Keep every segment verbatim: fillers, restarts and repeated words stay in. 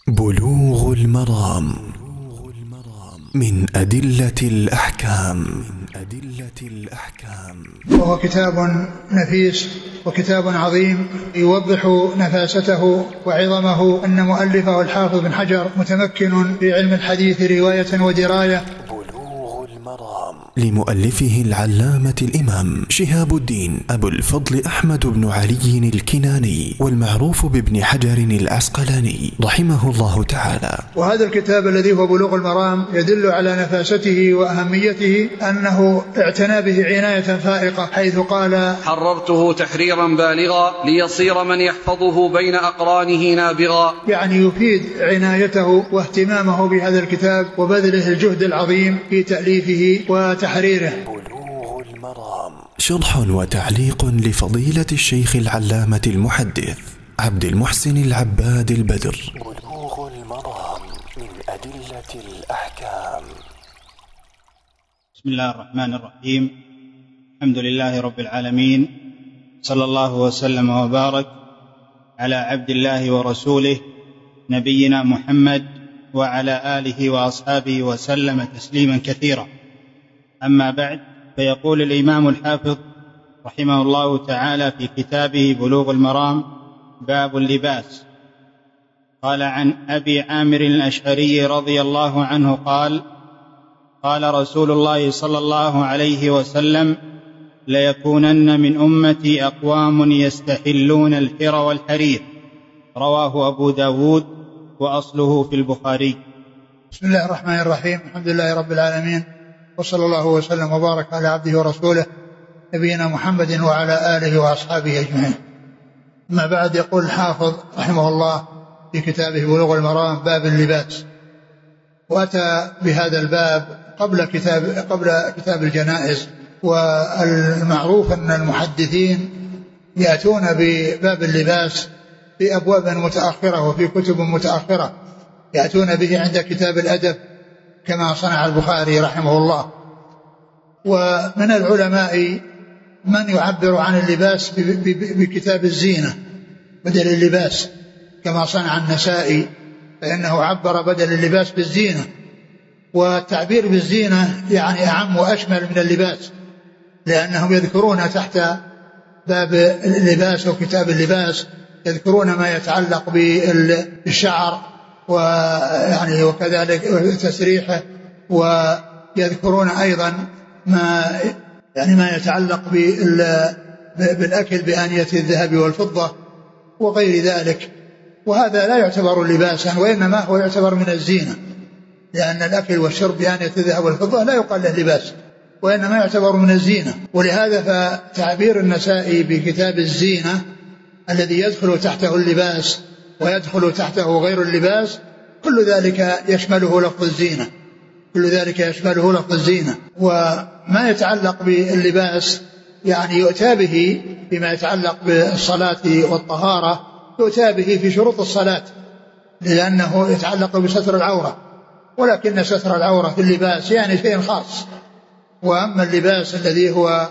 بلوغ المرام من أدلة الأحكام. وهو كتاب نفيس وكتاب عظيم يوضح نفاسته وعظمه. أن مؤلفه الحافظ بن حجر متمكن في علم الحديث رواية ودراية. لمؤلفه العلامة الإمام شهاب الدين أبو الفضل أحمد بن علي الكناني، والمعروف بابن حجر العسقلاني رحمه الله تعالى. وهذا الكتاب الذي هو بلوغ المرام يدل على نفاسته وأهميته، أنه اعتنى به عناية فائقة، حيث قال: حررته تحريرا بالغا ليصير من يحفظه بين أقرانه نابغا. يعني يفيد عنايته واهتمامه بهذا الكتاب وبذله الجهد العظيم في تأليفه وتحريره. بلوغ المرام شرح وتعليق لفضيلة الشيخ العلامة المحدث عبد المحسن العباد البدر. بلوغ المرام من أدلة الأحكام. بسم الله الرحمن الرحيم. الحمد لله رب العالمين، صلى الله وسلم وبارك على عبد الله ورسوله نبينا محمد وعلى آله وأصحابه وسلم تسليما كثيرا. أما بعد، فيقول الإمام الحافظ رحمه الله تعالى في كتابه بلوغ المرام: باب اللباس. قال عن أبي عامر الأشعري رضي الله عنه قال: قال رسول الله صلى الله عليه وسلم: ليكونن من أمتي أقوام يستحلون الحر والحرير. رواه أبو داود وأصله في البخاري. بسم الله الرحمن الرحيم. الحمد لله رب العالمين، وصلى الله وسلم وبارك على عبده ورسوله نبينا محمد وعلى آله وأصحابه أجمعين. أما بعد، يقول الحافظ رحمه الله في كتابه بلوغ المرام: باب اللباس. وأتى بهذا الباب قبل كتاب, قبل كتاب الجنائز. والمعروف أن المحدثين يأتون بباب اللباس في أبواب متأخرة وفي كتب متأخرة، يأتون به عند كتاب الأدب كما صنع البخاري رحمه الله. ومن العلماء من يعبر عن اللباس بكتاب الزينة بدل اللباس، كما صنع النسائي، فإنه عبر بدل اللباس بالزينة. والتعبير بالزينة يعني أعم وأشمل من اللباس، لأنهم يذكرون تحت باب اللباس وكتاب اللباس يذكرون ما يتعلق بالشعر ويعني وكذلك تسريحه، ويذكرون أيضا ما يعني ما يتعلق بالأكل بآنية الذهب والفضة وغير ذلك. وهذا لا يعتبر لباسا، وإنما هو يعتبر من الزينة، لأن الأكل والشرب بآنية الذهب والفضة لا يقال له لباس، وإنما يعتبر من الزينة. ولهذا فتعبير النسائي بكتاب الزينة الذي يدخل تحته اللباس ويدخل تحته غير اللباس، كل ذلك يشمله لفظ الزينة، كل ذلك يشمله لفظ الزينة. وما يتعلق باللباس يعني يؤتى به فيما يتعلق بالصلاة والطهارة، يؤتى به في شروط الصلاة، لأنه يتعلق بستر العورة. ولكن ستر العورة في اللباس يعني شيء خاص. وأما اللباس الذي هو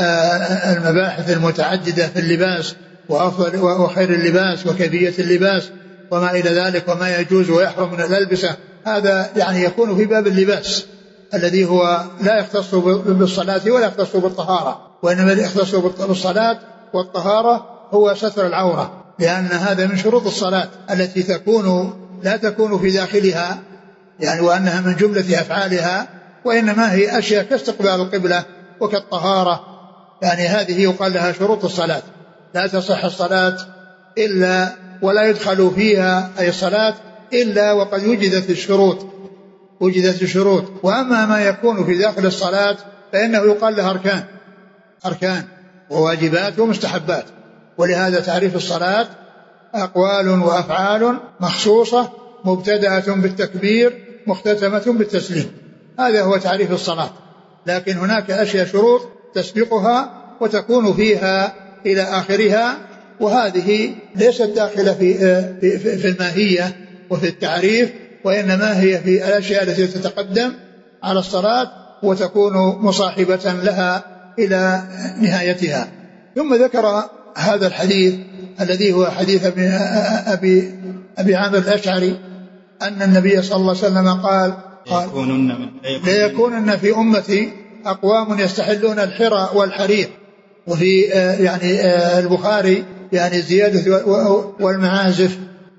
المباحث المتعددة في اللباس وأفضل وخير اللباس وكيفية اللباس وما إلى ذلك وما يجوز ويحرم من الألبسة، هذا يعني يكون في باب اللباس الذي هو لا يختص بالصلاة ولا يختص بالطهارة، وإنما يختص بالصلاة والطهارة هو ستر العورة، لأن هذا من شروط الصلاة التي تكون لا تكون في داخلها يعني وأنها من جملة أفعالها، وإنما هي أشياء كاستقبال القبلة وكالطهارة، يعني هذه يقال لها شروط الصلاة. لا تصح الصلاة إلا ولا يدخل فيها أي صلاة إلا وقد وجدت الشروط وجدت الشروط. وأما ما يكون في داخل الصلاة فإنه يقال لها أركان أركان وواجبات ومستحبات. ولهذا تعريف الصلاة أقوال وأفعال مخصوصة مبتدأة بالتكبير مختتمة بالتسليم، هذا هو تعريف الصلاة. لكن هناك أشياء شروط تسبقها وتكون فيها إلى آخرها، وهذه ليست داخلة في, في, في الماهية وفي التعريف، وإنما هي في الأشياء التي تتقدم على الصلاة وتكون مصاحبة لها إلى نهايتها. ثم ذكر هذا الحديث الذي هو حديث أبي, أبي, أبي عامر الأشعري أن النبي صلى الله عليه وسلم قال ليكونن في أمتي أقوام يستحلون الحرى والحرير. وفي يعني البخاري يعني زيادة والمعازف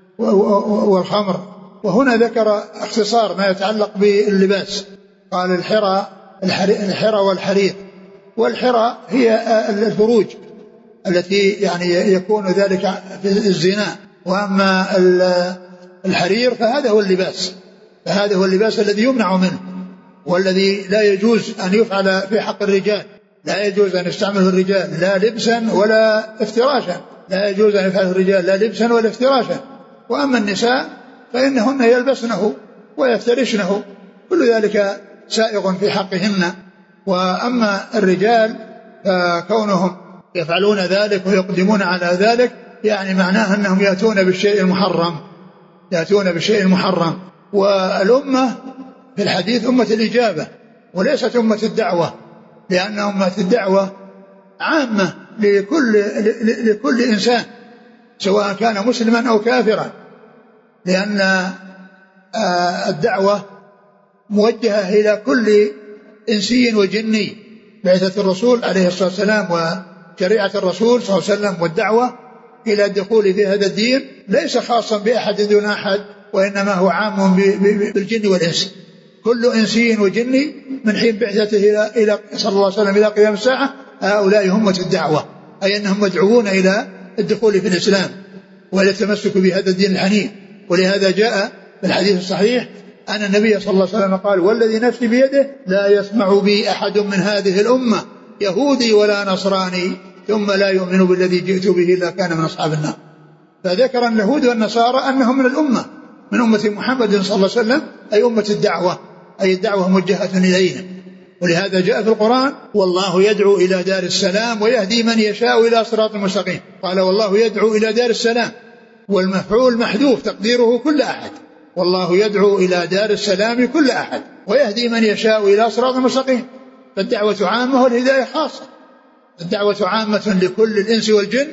والخمر. وهنا ذكر اختصار ما يتعلق باللباس، قال الحرى الحرى والحرير. والحرى هي الفروج التي يعني يكون ذلك في الزنا، وأما الحرير فهذا هو اللباس، فهذا هو اللباس الذي يمنع منه والذي لا يجوز أن يفعل في حق الرجال، لا يجوز أن يستعمله الرجال لا لبسا ولا افتراشا، لا يجوز أن يفعله الرجال لا لبسا ولا افتراشا. وأما النساء فإنهن يلبسنه ويفترشنه، كل ذلك سائغ في حقهن. وأما الرجال فكونهم يفعلون ذلك ويقدمون على ذلك يعني معناه أنهم يأتون بالشيء المحرم، يأتون بالشيء المحرم. والأمة في الحديث أمة الإجابة وليست أمة الدعوة، لأن أمة الدعوة عامة لكل, لكل إنسان سواء كان مسلما أو كافرا، لأن الدعوة موجهة إلى كل إنسي وجني. بعثة الرسول عليه الصلاة والسلام وشريعة الرسول صلى الله عليه وسلم والدعوة إلى الدخول في هذا الدين ليس خاصا بأحد دون أحد، وإنما هو عام بالجن والإنس. كل إنسي وجني من حين بعثته إلى صلى الله عليه وسلم إلى قيام الساعة هؤلاء هم الدعوة، أي أنهم مدعوون إلى الدخول في الإسلام وإلى التمسك بهذا الدين الحنيف. ولهذا جاء في الحديث الصحيح أن النبي صلى الله عليه وسلم قال: والذي نفسي بيده لا يسمع بي أحد من هذه الأمة يهودي ولا نصراني ثم لا يؤمن بالذي جئت به إلا كان من أصحاب النار. فذكر اليهود والنصارى أنهم من الأمة، من أمة محمد صلى الله عليه وسلم، أي أمة الدعوة، أي الدعوة موجهة إليهم. ولهذا جاء في القرآن: والله يدعو إلى دار السلام ويهدي من يشاء إلى صراط مستقيم. قال: والله يدعو إلى دار السلام، والمفعول محذوف تقديره كل أحد، والله يدعو إلى دار السلام كل أحد ويهدي من يشاء إلى صراط مستقيم. فالدعوة عامة والهداية خاصة. الدعوة عامة لكل الإنس والجن،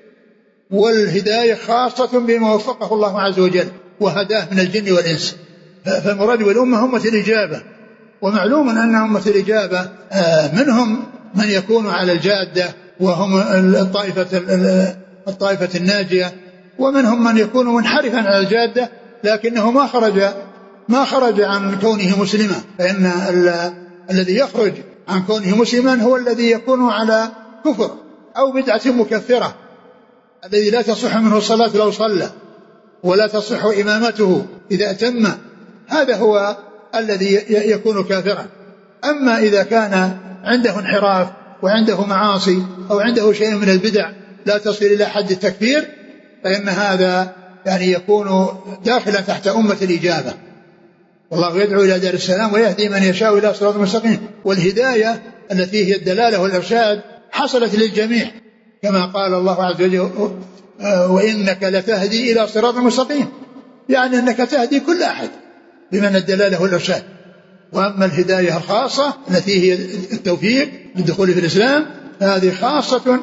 والهداية خاصة بما وفقه الله عز وجل وهداه من الجن والإنس. فالمراد والأمة أمة الإجابة. ومعلوم أن أمة الإجابة منهم من يكون على الجادة وهم الطائفة, الطائفة الناجية، ومنهم من يكون منحرفا على الجادة لكنه ما خرج ما خرج عن كونه مسلما. فإن الذي يخرج عن كونه مسلما هو الذي يكون على كفر أو بدعة مكفرة، الذي لا تصح منه الصلاة لو صلى، ولا تصح إمامته إذا أتم، هذا هو الذي يكون كافرا. أما إذا كان عنده انحراف وعنده معاصي أو عنده شيء من البدع لا تصل إلى حد التكفير، فإن هذا يعني يكون داخلا تحت أمة الإجابة. والله يدعو إلى دار السلام ويهدي من يشاء إلى صراط مستقيم. والهداية التي هي الدلالة والإرشاد حصلت للجميع، كما قال الله عز وجل: وإنك لتهدي إلى صراط مستقيم، يعني أنك تهدي كل أحد بمعنى الدلالة والإرشاد. وأما الهداية الخاصة التي هي التوفيق للدخول في الإسلام هذه خاصة،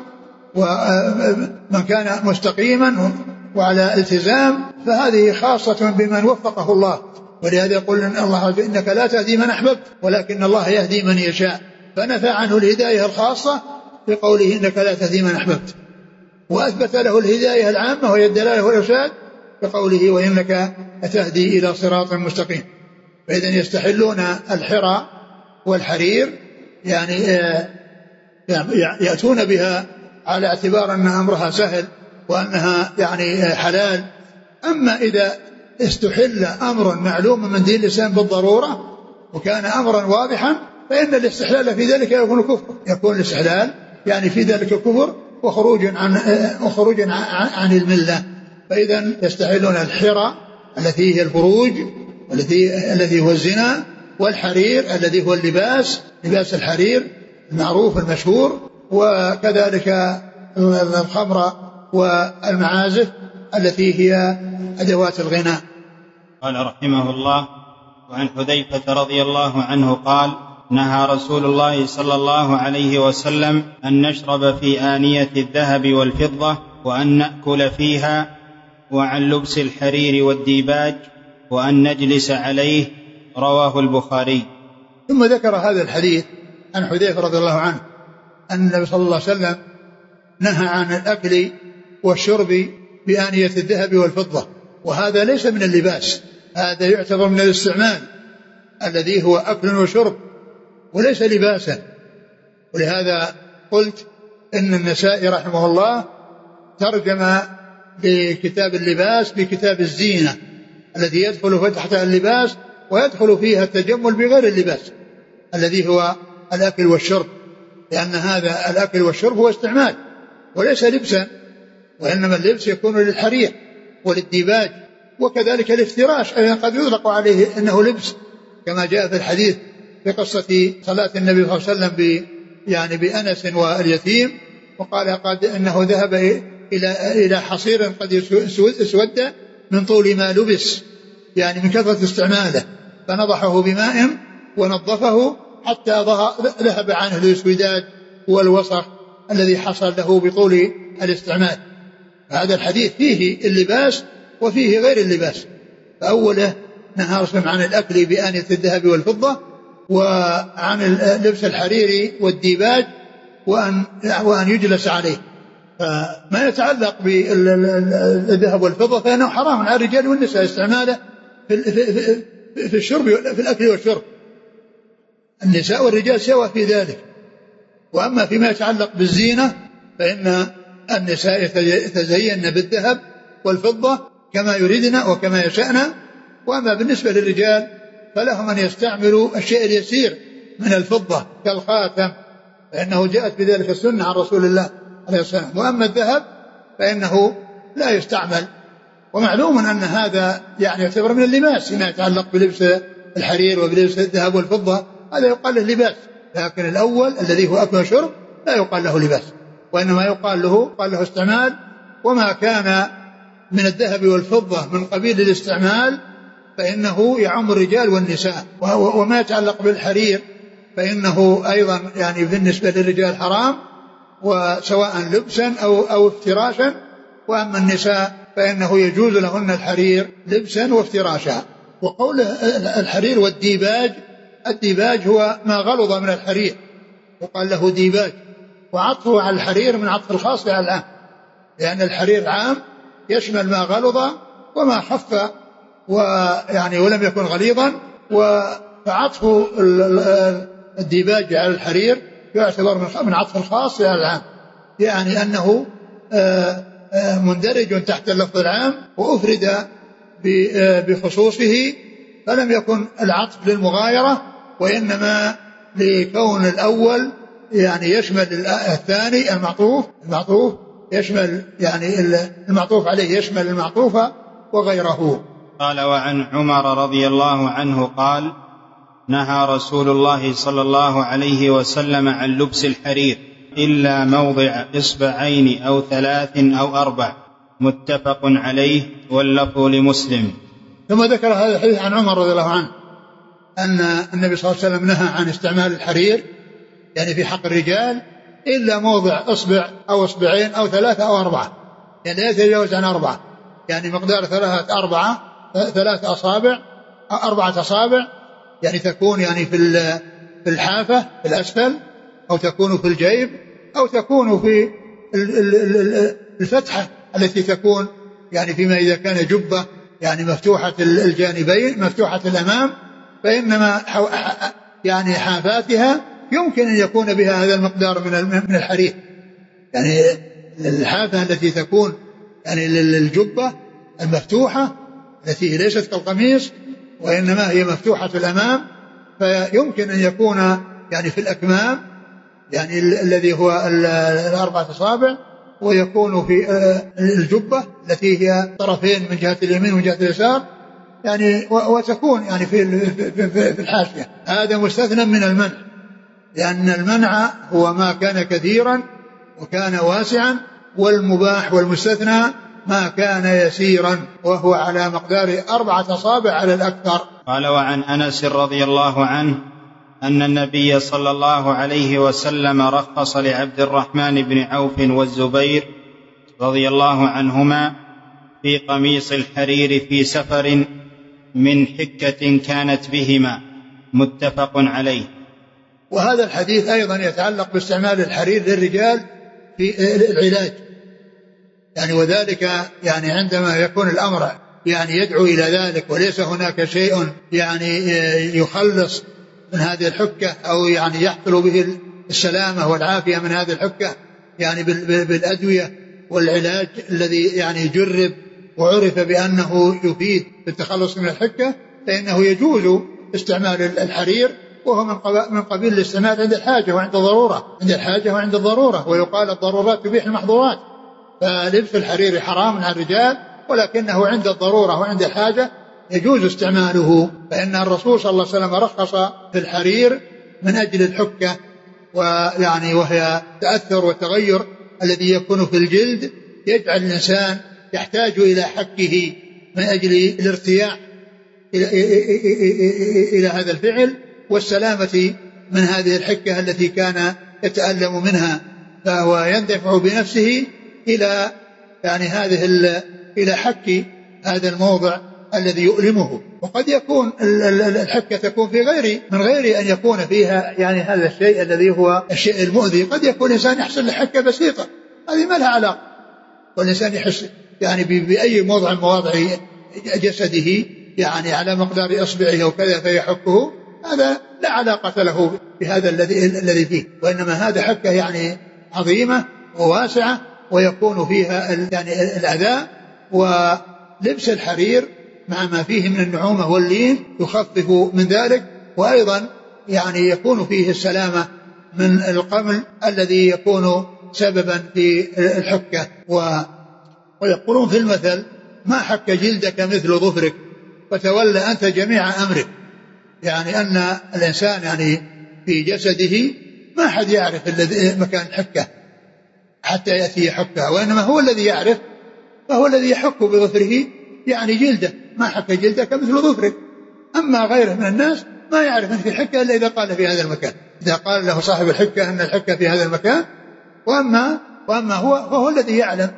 ومن كان مستقيما وعلى التزام فهذه خاصة بمن وفقه الله. ولهذا يقول إن الله إنك لا تهدي من أحببت ولكن الله يهدي من يشاء، فنفى عنه الهداية الخاصة بقوله إنك لا تهدي من أحببت، وأثبت له الهداية العامة وهي الدلالة والإرشاد بقوله: وإنك تهدي إلى صراط مستقيم. فإذن يستحلون الحرى والحرير، يعني يأتون بها على اعتبار أن أمرها سهل وأنها يعني حلال. أما إذا استحل أمر معلوم من دين الإسلام بالضرورة وكان أمرا واضحا فإن الاستحلال في ذلك يكون كفر، يكون الاستحلال يعني في ذلك كفر وخروج عن, وخروج عن الملة. فإذا يستحلون الحرى التي هي الفروج والتي الذي هو الزنا، والحرير الذي هو اللباس، لباس الحرير المعروف المشهور، وكذلك الخمر والمعازف التي هي أدوات الغناء. قال رحمه الله: وعن حذيفة رضي الله عنه قال: نهى رسول الله صلى الله عليه وسلم أن نشرب في آنية الذهب والفضة وأن نأكل فيها، وعن لبس الحرير والديباج وأن نجلس عليه. رواه البخاري. ثم ذكر هذا الحديث عن حذيفة رضي الله عنه أن النبي صلى الله عليه وسلم نهى عن الأكل والشرب بآنية الذهب والفضة، وهذا ليس من اللباس، هذا يعتبر من الاستعمال الذي هو أكل وشرب وليس لباسا. ولهذا قلت إن النسائي رحمه الله ترجم بكتاب اللباس بكتاب الزينة الذي يدخل تحت اللباس ويدخل فيها التجمل بغير اللباس الذي هو الأكل والشرب، لأن هذا الأكل والشرب هو استعمال وليس لبسا، وإنما اللبس يكون للحرير وللديباج، وكذلك الافتراش أيضا قد يطلق عليه أنه لبس، كما جاء في الحديث في قصة صلاة النبي صلى الله عليه وسلم ب يعني بأنس واليتيم، وقال قد أنه ذهب إلى إلى حصير قد اسود من طول ما لبس، يعني من كثرة استعماله، فنضحه بماء ونظفه حتى ذهب عنه الاسوداد والوسخ الذي حصل له بطول الاستعمال. هذا الحديث فيه اللباس وفيه غير اللباس. فأوله نهى رسول عن الأكل بآنية الذهب والفضة، وعن لبس الحرير والديباج، وأن, وأن يجلس عليه. فما يتعلق بالذهب والفضة فإنه حرام على الرجال والنساء استعماله في, في, في الشرب في الأكل والشرب، النساء والرجال سوا في ذلك. وأما فيما يتعلق بالزينة فإن النساء يتزين بالذهب والفضة كما يريدن وكما يشأن، وأما بالنسبة للرجال فلهم أن يستعملوا الشيء اليسير من الفضة كالخاتم، فإنه جاءت بذلك السنة عن رسول الله عليه السلام. وأما الذهب فإنه لا يستعمل، ومعلوم أن هذا يعني يعتبر من اللباس فيما يتعلق بلبس الحرير وبلبس الذهب والفضة، هذا يقال له لباس، لكن الأول الذي هو أكل وشرب لا يقال له لباس، وإنما يقال له قال له استعمال. وما كان من الذهب والفضة من قبيل الاستعمال فإنه يعم الرجال والنساء، وما يتعلق بالحرير فإنه أيضا يعني بالنسبة للرجال حرام، وسواء لبسا أو, أو افتراشا. وأما النساء فإنه يجوز لهن الحرير لبسا وافتراشا. وقول الحرير والديباج، الديباج هو ما غلظ من الحرير وقال له ديباج، وعطفه على الحرير من عطف الخاص على العام، لأن الحرير عام يشمل ما غلظ وما خف ويعني ولم يكن غليظا، وعطف الديباج على الحرير يعتبر من عطف الخاص على العام، يعني أنه مندرج تحت اللفظ العام وأفرد بخصوصه، فلم يكن العطف للمغايرة وإنما لكون الأول يعني يشمل الثاني المعطوف المعطوف يشمل يعني المعطوف عليه يشمل المعطوف وغيره. قال وعن عمر رضي الله عنه قال نهى رسول الله صلى الله عليه وسلم عن لبس الحرير إلا موضع إصبعين أو ثلاث أو أربع، متفق عليه واللفظ لمسلم. ثم ذكر هذا الحديث عن عمر رضي الله عنه أن النبي صلى الله عليه وسلم نهى عن استعمال الحرير يعني في حق الرجال إلا موضع إصبع أو إصبعين أو ثلاثة أو أربعة، يعني لا يتجاوز عن أربعة، يعني مقدار ثلاثة أربعة ثلاثة أصابع أربعة أصابع، يعني تكون يعني في في الحافة في الأسفل، أو تكون في الجيب، أو تكون في الفتحة التي تكون يعني فيما إذا كان جبة يعني مفتوحة الجانبين مفتوحة الأمام، فإنما يعني حافاتها يمكن أن يكون بها هذا المقدار من الحرير، يعني الحافة التي تكون يعني للجبة المفتوحة التي ليست كالقميص وإنما هي مفتوحة الأمام، فيمكن أن يكون يعني في الأكمام يعني الذي هو الأربعة أصابع، ويكون في الجبة التي هي طرفين من جهة اليمين ومن جهة اليسار، يعني وتكون يعني في في الحاشية. هذا مستثنى من المنع، لأن المنع هو ما كان كثيرا وكان واسعا، والمباح والمستثنى ما كان يسيرا وهو على مقدار أربعة أصابع على الأكثر. قال وعن أنس رضي الله عنه أن النبي صلى الله عليه وسلم رخص لعبد الرحمن بن عوف والزبير رضي الله عنهما في قميص الحرير في سفر من حكة كانت بهما، متفق عليه. وهذا الحديث أيضا يتعلق باستعمال الحرير للرجال في العلاج، يعني وذلك يعني عندما يكون الأمر يعني يدعو إلى ذلك وليس هناك شيء يعني يخلص من هذه الحكة أو يعني يحصل به السلامة والعافية من هذه الحكة يعني بالأدوية والعلاج الذي يعني جرب وعرف بأنه يفيد بالتخلص من الحكة، فإنه يجوز استعمال الحرير، وهو من قبيل الاستعمال عند الحاجة وعند الضرورة، عند الحاجة وعند الضرورة، ويقال الضرورات تبيح المحظورات. فلبس الحرير حرام على الرجال، ولكنه عند الضرورة وعند الحاجة يجوز استعماله، فإن الرسول صلى الله عليه وسلم رخص في الحرير من أجل الحكة، ويعني وهي تأثر والتغير الذي يكون في الجلد يجعل الإنسان يحتاج إلى حكه من أجل الارتياح إلى, إلى هذا الفعل والسلامة من هذه الحكة التي كان يتألم منها، فهو يندفع بنفسه إلى يعني هذه إلى حك هذا الموضع الذي يؤلمه. وقد يكون الحكة تكون في غير من غير أن يكون فيها يعني هذا الشيء الذي هو الشيء المؤذي. قد يكون الإنسان يحصل لحكة بسيطة هذه ما لها علاقة، والإنسان يحس يعني بأي موضع مواضع جسده يعني على مقدار إصبعه وكذا فيحكه، هذا لا علاقة له بهذا الذي الذي فيه، وإنما هذا حكة يعني عظيمة وواسعة ويكون فيها يعني الأذى. ولبس الحرير مع ما فيه من النعومة واللين يخفف من ذلك، وأيضا يعني يكون فيه السلامة من القمل الذي يكون سببا في الحكة. ويقولون في المثل ما حك جلدك مثل ظفرك فتولى أنت جميع أمرك، يعني أن الإنسان يعني في جسده ما حد يعرف الذي مكان الحكة حتى يأتي يحكها، وإنما هو الذي يعرف، فهو الذي يحك بظفره يعني جلده، ما حك جلدك مثل ظفرك. أما غيره من الناس ما يعرف أن في حكة إلا إذا قال في هذا المكان، إذا قال له صاحب الحكة أن الحكة في هذا المكان، وأما, وأما هو فهو الذي يعلم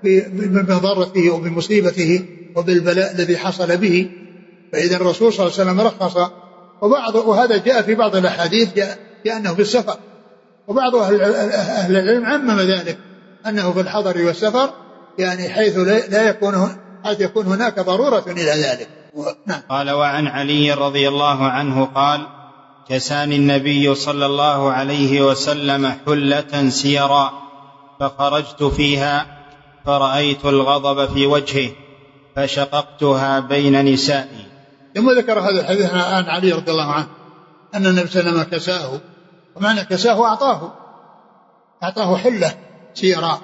بمضرته وبمصيبته وبالبلاء الذي حصل به. فإذا الرسول صلى الله عليه وسلم رخص، وبعض وهذا جاء في بعض الأحاديث جاء أنه في السفر، وبعض أهل العلم عمم ذلك أنه في الحضر والسفر، يعني حيث لا يكون حيث يكون هناك ضرورة إلى ذلك. نعم. قال وعن علي رضي الله عنه قال كساني النبي صلى الله عليه وسلم حلة سيرا فخرجت فيها فرأيت الغضب في وجهه فشققتها بين نسائي. ثم ذكر هذا الحديث عن علي رضي الله عنه أن النبي صلى الله عليه وسلم كساه، ومعنى كساه أعطاه أعطاه حلة سيرا،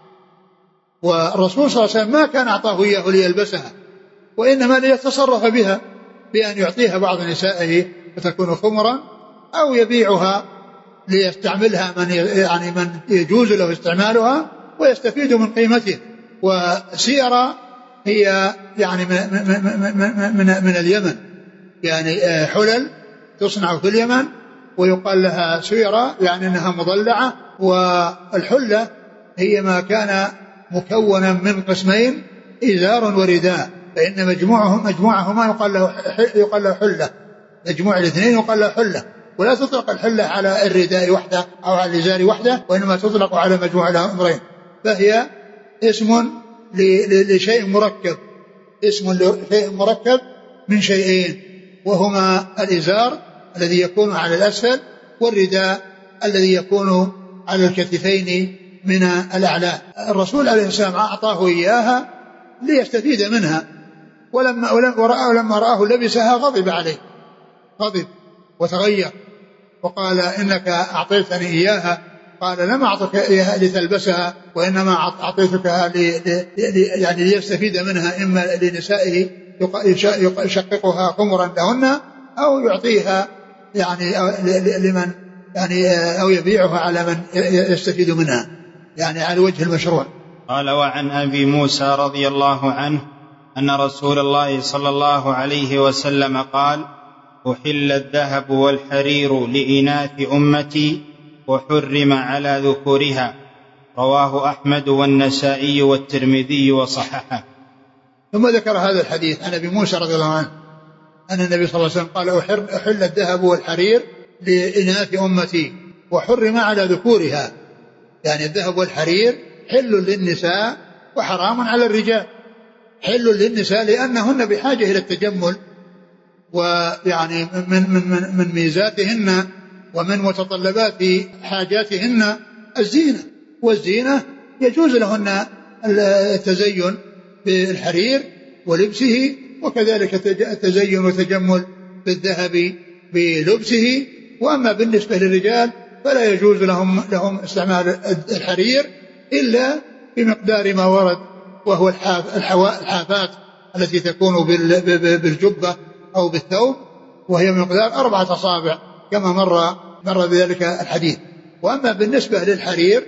والرسول صلى الله عليه وسلم ما كان أعطاه إياه ليلبسها، وإنما ليتصرف بها بأن يعطيها بعض نسائه فتكون خمرا، أو يبيعها ليستعملها من يعني من يجوز له استعمالها ويستفيد من قيمته. وسيرا هي يعني من, من, من, من اليمن، يعني حلل تصنع في اليمن ويقال لها سيرة يعني أنها مضلعة. والحلة هي ما كان مكونا من قسمين إزار ورداء، فإن مجموعهم مجموعهما يقال له يقال له حلة، مجموع الاثنين يقال له حلة. ولا تطلق الحلة على الرداء وحده أو على الإزار وحده، وإنما تطلق على مجموع الأمرين. فهي اسم لشيء مركب، اسم لشيء مركب من شيئين، وهما الإزار الذي يكون على الأسفل والرداء الذي يكون على الكتفين من الأعلى. الرسول عليه السلام أعطاه إياها ليستفيد منها، ولما ورآه لما رآه لبسها غضب عليه، غضب وتغير وقال إنك أعطيتني إياها. قال لم أعطك إياها لتلبسها، وإنما أعطيتكها لي يعني ليستفيد منها، إما لنسائه يشققها خمرا لهن أو يعطيها يعني لمن يعني أو يبيعها على من يستفيد منها، يعني على وجه المشروع. قال وعن أبي موسى رضي الله عنه أن رسول الله صلى الله عليه وسلم قال أحل الذهب والحرير لإناث أمتي وحرم على ذكورها، رواه أحمد والنسائي والترمذي وصححه. ثم ذكر هذا الحديث عن أبي موسى رضي الله عنه أن النبي صلى الله عليه وسلم قال أحل الذهب والحرير لإناث أمتي وحرم على ذكورها، يعني الذهب والحرير حل للنساء وحرام على الرجال. حل للنساء لأنهن بحاجة إلى التجمل، ويعني من, من, من, من ميزاتهن ومن متطلبات حاجاتهن الزينة، والزينة يجوز لهن التزين بالحرير ولبسه، وكذلك التزين والتجمل بالذهب بلبسه. وأما بالنسبة للرجال فلا يجوز لهم, لهم استعمال الحرير إلا بمقدار ما ورد، وهو الحافات التي تكون بالجبة أو بالثوب، وهي بمقدار أربعة أصابع كما مر, مر بذلك الحديث. وأما بالنسبة للحرير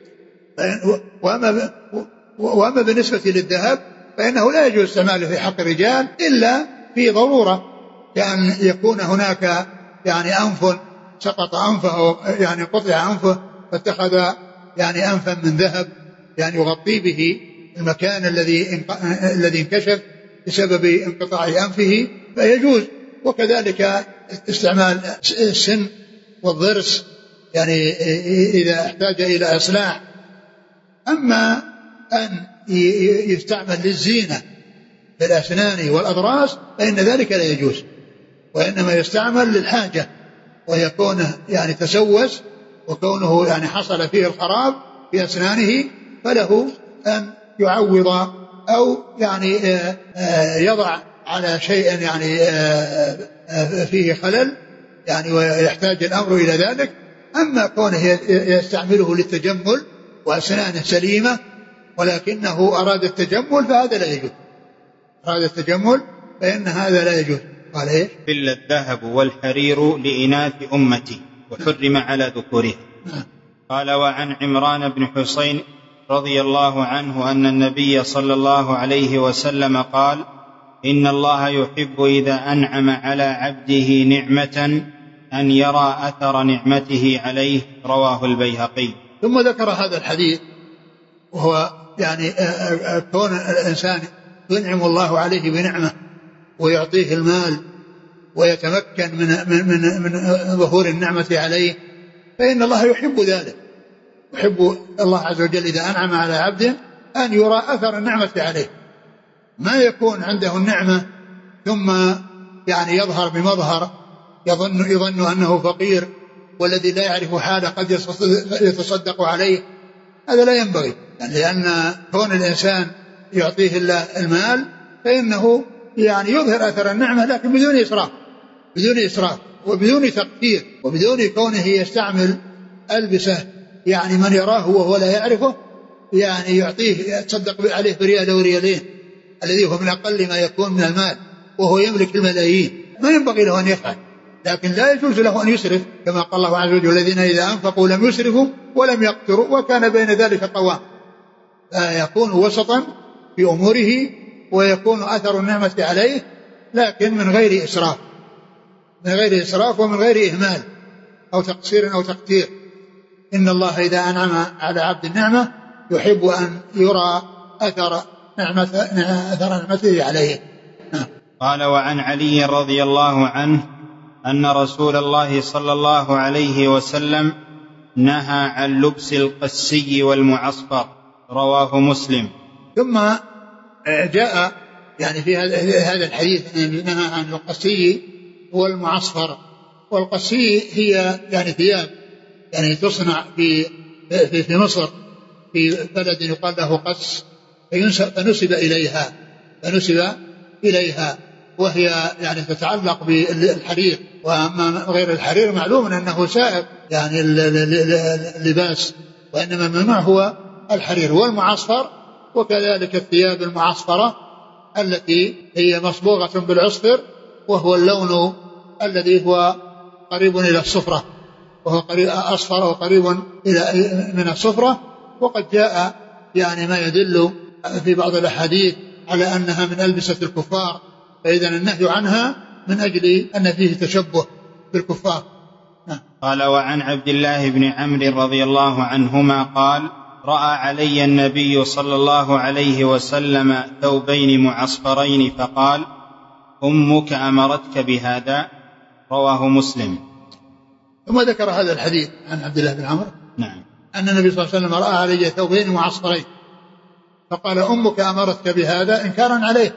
وأما, وأما بالنسبة للذهب فإنه لا يجوز استعماله في حق الرجال إلا في ضرورة، كأن يكون هناك يعني أنف سقط أنفه، يعني قطع أنفه فاتخذ يعني أنفا من ذهب يعني يغطي به المكان الذي الذي انكشف بسبب انقطاع أنفه فيجوز. وكذلك استعمال السن والضرس يعني إذا احتاج إلى إصلاح. أما أن يستعمل للزينة بالأسنان والأضراس فإن ذلك لا يجوز، وإنما يستعمل للحاجة، ويكون يعني تسوس وكونه يعني حصل فيه الخراب في أسنانه فله أن يعوض أو يعني يضع على شيء يعني فيه خلل يعني ويحتاج الأمر إلى ذلك. أما كونه يستعمله للتجمل وأسنانه سليمة ولكنه أراد التجمل فهذا لا يجوز، أراد التجمل فإن هذا لا يجوز. قال إيه؟ إلا الذهب والحرير لإناث أمتي وحرم على ذكورها. قال وعن عمران بن حسين رضي الله عنه أن النبي صلى الله عليه وسلم قال إن الله يحب إذا أنعم على عبده نعمة أن يرى أثر نعمته عليه، رواه البيهقي. ثم ذكر هذا الحديث، وهو يعني كون الإنسان ينعم الله عليه بنعمة ويعطيه المال ويتمكن من, من, من, من ظهور النعمة عليه فإن الله يحب ذلك. يحب الله عز وجل إذا أنعم على عبد أن يرى أثر النعمة عليه، ما يكون عنده النعمة ثم يعني يظهر بمظهر يظن, يظن أنه فقير والذي لا يعرف حاله قد يتصدق عليه، هذا لا ينبغي. يعني لأن كون الإنسان يعطيه الله المال فإنه يعني يظهر أثر النعمة لكن بدون إسراف، بدون إسراف وبدون تقدير، وبدون كونه يستعمل ألبسه يعني من يراه وهو لا يعرفه، يعني يعطيه يتصدق عليه بريال أو ريالين الذي هو من أقل ما يكون من المال وهو يملك الملايين، ما ينبغي له أن يفعل. لكن لا يجوز له أن يسرف كما قال الله عز وجل الذين إذا أنفقوا لم يسرفوا ولم يقتروا وكان بين ذلك قوام. يكون وسطا في أموره ويكون أثر النعمة عليه لكن من غير إسراف، من غير إسراف ومن غير إهمال أو تقصير أو تقتير. إن الله إذا أنعم على عبد النعمة يحب أن يرى أثر نعمة أثر نعمته عليه. قال وعن علي رضي الله عنه أن رسول الله صلى الله عليه وسلم نهى عن لبس القسي والمعصفر، رواه مسلم. ثم جاء يعني في هذا الحديث نهى عن القسي والمعصفر. والقسي هي يعني ثياب يعني تصنع في في, في مصر في بلد يقال له قس، فنسب إليها فنسب إليها وهي يعني تتعلق بالحرير. وأما غير الحرير معلوم أنه سائر يعني اللباس، وإنما ممنوع هو الحرير والمعصفر. وكذلك الثياب المعصفرة التي هي مصبوغة بالعصفر وهو اللون الذي هو قريب إلى الصفرة، وهو قريب أصفر وقريب إلى من الصفرة. وقد جاء يعني ما يدل في بعض الأحاديث على أنها من ألبسة الكفار، فإذا النهي عنها من أجل أن فيه تشبه بالكفار. قال وعن عبد الله بن عمرو رضي الله عنهما قال رأى علي النبي صلى الله عليه وسلم ثوبين معصفرين فقال أمك أمرتك بهذا، رواه مسلم. ثم ذكر هذا الحديث عن عبد الله بن عمرو نعم أن النبي صلى الله عليه وسلم رأى علي ثوبين معصفرين فقال أمك أمرتك بهذا إنكارا عليه،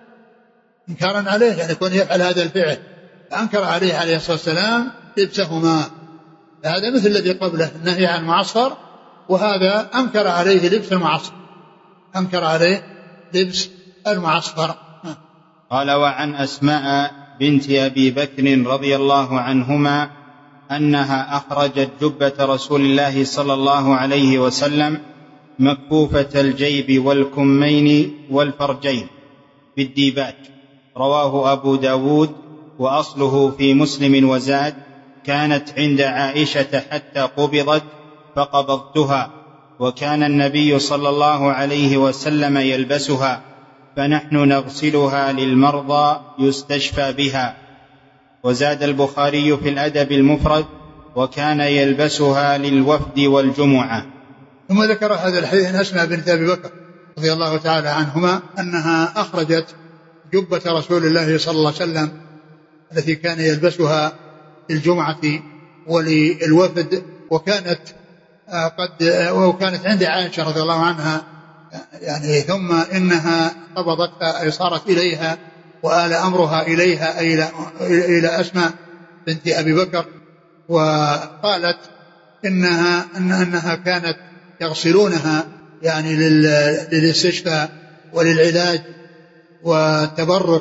إنكارا عليه يعني يكون يفعل هذا الفعل، فأنكر عليه عليه الصلاة والسلام لبسهما. هذا مثل الذي قبله النهي عن معصفر، وهذا أنكر عليه لبس المعصفر، أنكر عليه لبس المعصفر. قال: وعن أسماء بنت أبي بكر رضي الله عنهما أنها أخرجت جبة رسول الله صلى الله عليه وسلم مكفوفة الجيب والكمين والفرجين بالديباج، رواه أبو داود، وأصله في مسلم وزاد: كانت عند عائشة حتى قبضت فقبضتها، وكان النبي صلى الله عليه وسلم يلبسها، فنحن نغسلها للمرضى يستشفى بها. وزاد البخاري في الأدب المفرد: وكان يلبسها للوفد والجمعة. ثم ذكر هذا الحديث عن أسماء بنت أبي بكر رضي الله تعالى عنهما أنها أخرجت جبة رسول الله صلى الله عليه وسلم التي كان يلبسها للجمعة وللوفد، وكانت قد وكانت عند عائشة رضي الله عنها يعني، ثم إنها قبضتها أي صارت إليها وآل أمرها إليها أي إلى أسماء بنت أبي بكر، وقالت إنها أن أنها كانت يغسلونها يعني للاستشفاء وللعلاج والتبرك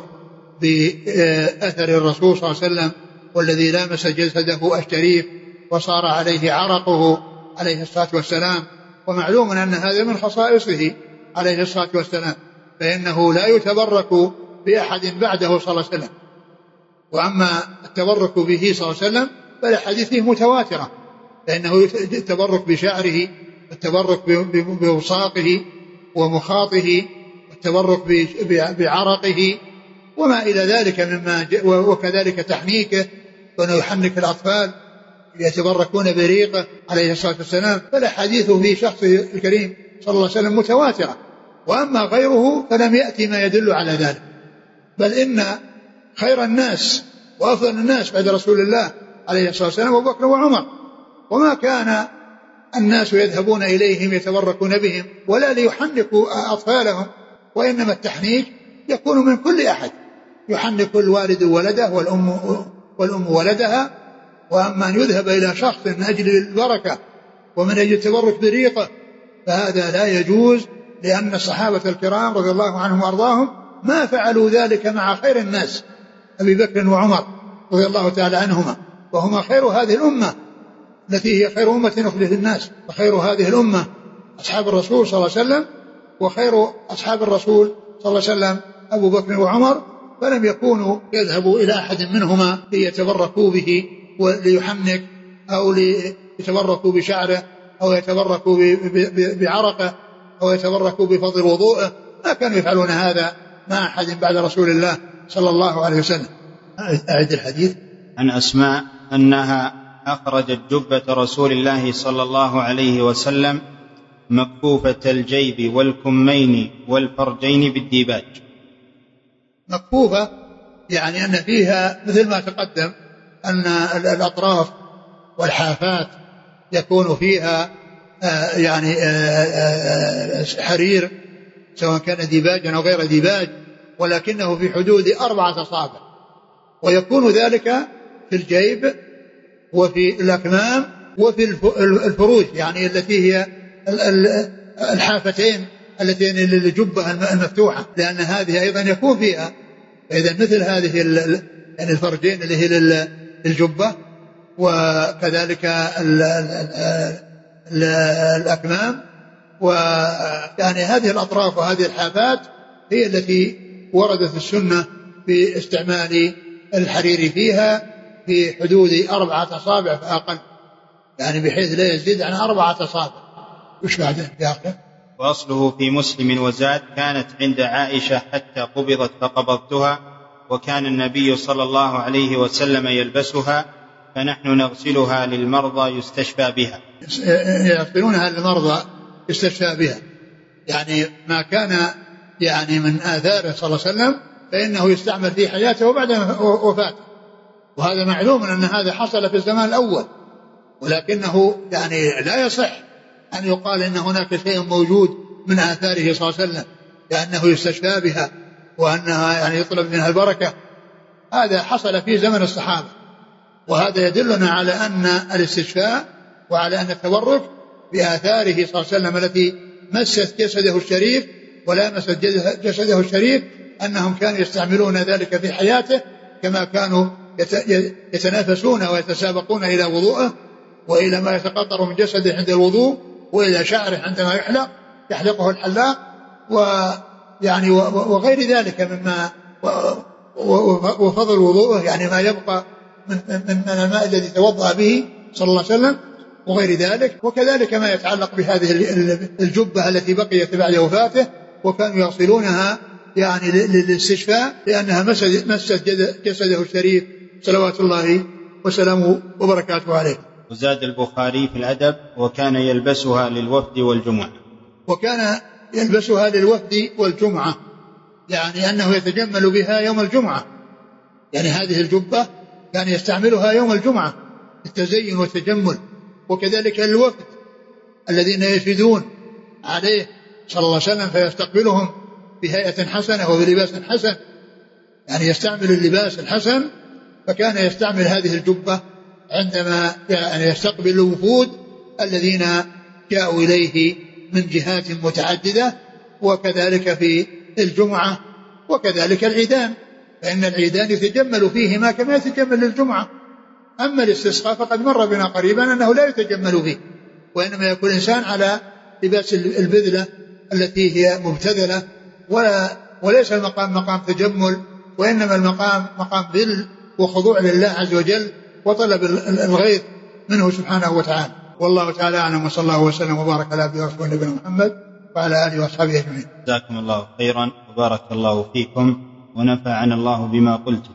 بأثر الرسول صلى الله عليه وسلم، والذي لامس جسده الشريف وصار عليه عرقه عليه الصلاة والسلام. ومعلوم أن هذا من خصائصه عليه الصلاة والسلام، فإنه لا يتبرك بأحد بعده صلى الله عليه وسلم. وأما التبرك به صلى الله عليه وسلم فالحديث متواترة، فإنه التبرك بشعره، التبرك بوساقه ومخاطه، التبرك بعرقه وما إلى ذلك مما، وكذلك تحنيكه، وأنه يحنك الأطفال يتبركون بريقه عليه الصلاة والسلام. فالحديث في شخصه الكريم صلى الله عليه وسلم متواترة. وأما غيره فلم يأتي ما يدل على ذلك، بل إن خير الناس وأفضل الناس بعد رسول الله عليه الصلاة والسلام أبو بكر وعمر، وما كان الناس يذهبون إليهم يتبركون بهم ولا ليحنكوا أطفالهم، وإنما التحنيك يكون من كل أحد، يحنك الوالد ولده والأم, والأم ولدها. وأما أن يذهب إلى شخص من أجل البركة ومن أجل التبرك بريقه فهذا لا يجوز، لأن الصحابة الكرام رضي الله عنهم وأرضاهم ما فعلوا ذلك مع خير الناس أبي بكر وعمر رضي الله تعالى عنهما، وهما خير هذه الأمة التي هي خير أمة أخرجت للناس، وخير هذه الأمة أصحاب الرسول صلى الله عليه وسلم، وخير أصحاب الرسول صلى الله عليه وسلم أبو بكر وعمر، فلم يكونوا يذهبوا إلى أحد منهما ليتبركوا به وليحنك أو ليتبركوا بشعره أو يتبركوا بعرقه أو يتبركوا بفضل وضوءه، ما كانوا يفعلون هذا مع أحد بعد رسول الله صلى الله عليه وسلم. أعد الحديث. عن أسماء أنها أخرجت جبة رسول الله صلى الله عليه وسلم مكفوفة الجيب والكمين والفرجين بالديباج. مكفوفة يعني أن فيها مثل ما تقدم أن الأطراف والحافات يكون فيها آه يعني آه آه حرير سواء كان ديباجا أو غير ديباج، ولكنه في حدود أربعة أصابع، ويكون ذلك في الجيب وفي الأكمام وفي الفروج يعني التي هي الحافتين التي للجبة المفتوحة، لأن هذه أيضا يكون فيها. فإذا مثل هذه يعني الفرجين اللي هي للجبة، وكذلك ال ال ال الأكمام، ويعني هذه الأطراف وهذه الحافات هي التي وردت السنة باستعمال الحرير فيها في حدود أربعة أصابع فأقل، يعني بحيث لا يزيد عن أربعة أصابع. وش بعده يا أخي؟ وأصله في مسلم وزاد: كانت عند عائشة حتى قبضت فقبضتها، وكان النبي صلى الله عليه وسلم يلبسها، فنحن نغسلها للمرضى يستشفى بها. يغسلونها للمرضى يستشفى بها، يعني ما كان يعني من آثاره صلى الله عليه وسلم فإنه يستعمل في حياته وبعد وفاته، وهذا معلوم أن هذا حصل في الزمان الأول، ولكنه يعني لا يصح أن يقال إن هناك شيء موجود من آثاره صلى الله عليه وسلم لأنه يستشفى بها وأنها يعني يطلب منها البركة. هذا حصل في زمن الصحابة، وهذا يدلنا على أن الاستشفاء وعلى أن التبرك بآثاره صلى الله عليه وسلم التي مست جسده الشريف ولامست جسده الشريف أنهم كانوا يستعملون ذلك في حياته، كما كانوا يتنافسون ويتسابقون إلى وضوءه وإلى ما يتقطر من جسده عند الوضوء وإلى شعره عندما يحلق يحلقه الحلاق ويعني وغير ذلك مما وفضل وضوءه يعني ما يبقى من, من, من الماء الذي توضأ به صلى الله عليه وسلم وغير ذلك، وكذلك ما يتعلق بهذه الجبة التي بقيت بعد وفاته وكانوا يغسلونها يعني للاستشفاء لأنها مست جسده الشريف صلوات الله وسلامه وبركاته عليه. وزاد البخاري في الأدب: وكان يلبسها للوفد والجمعة. وكان يلبسها للوفد والجمعة، يعني أنه يتجمل بها يوم الجمعة، يعني هذه الجبة كان يستعملها يوم الجمعة التزين والتجمل، وكذلك الوفد الذين يفدون عليه صلى الله عليه وسلم فيستقبلهم بهيئة حسنة وبلباس حسن، يعني يستعمل اللباس الحسن، فكان يستعمل هذه الجبة عندما يعني يستقبل الوفود الذين جاءوا إليه من جهات متعددة، وكذلك في الجمعة، وكذلك العيدان، فإن العيدان يتجمل فيهما كما يتجمل الجمعة. أما الاستسقاء فقد مر بنا قريبا أنه لا يتجمل فيه، وإنما يكون الإنسان على لباس البذلة التي هي مبتذلة، ولا وليس المقام مقام تجمل، وإنما المقام مقام ذل وخضوع لله عز وجل وطلب الغيث منه سبحانه وتعالى. والله تعالى أعلم، وصلى الله وسلم وبارك على عبده ورسوله نبينا محمد وعلى آله وأصحابه أجمعين. جزاكم الله خيرا وبارك الله فيكم ونفعنا الله بما قلتم.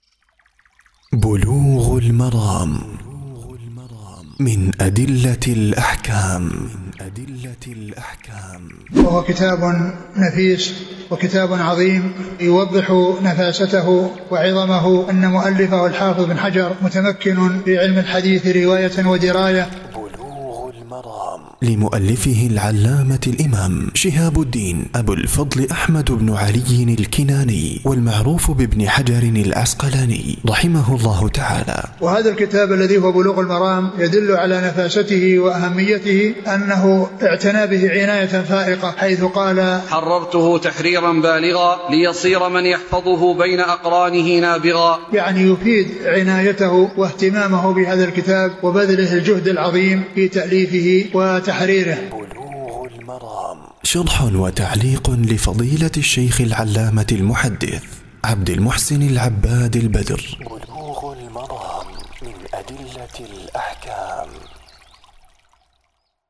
بلوغ المرام من أدلة الأحكام. أدلة الأحكام وهو كتاب نفيس وكتاب عظيم يوضح نفاسته وعظمه، أن مؤلفه الحافظ بن حجر متمكن في علم الحديث رواية ودراية. بلوغ المرام لمؤلفه العلامة الإمام شهاب الدين أبو الفضل أحمد بن علي الكناني، والمعروف بابن حجر العسقلاني رحمه الله تعالى. وهذا الكتاب الذي هو بلوغ المرام يدل على نفاسته وأهميته، أنه اعتنى به عناية فائقة، حيث قال: حررته تحريرا بالغا ليصير من يحفظه بين أقرانه نابغا، يعني يفيد عنايته واهتمامه بهذا الكتاب وبذله الجهد العظيم في تأليفه وتحريره. بلوغ المرام شرح وتعليق لفضيلة الشيخ العلامة المحدث عبد المحسن العباد البدر. بلوغ المرام من أدلة الأحكام.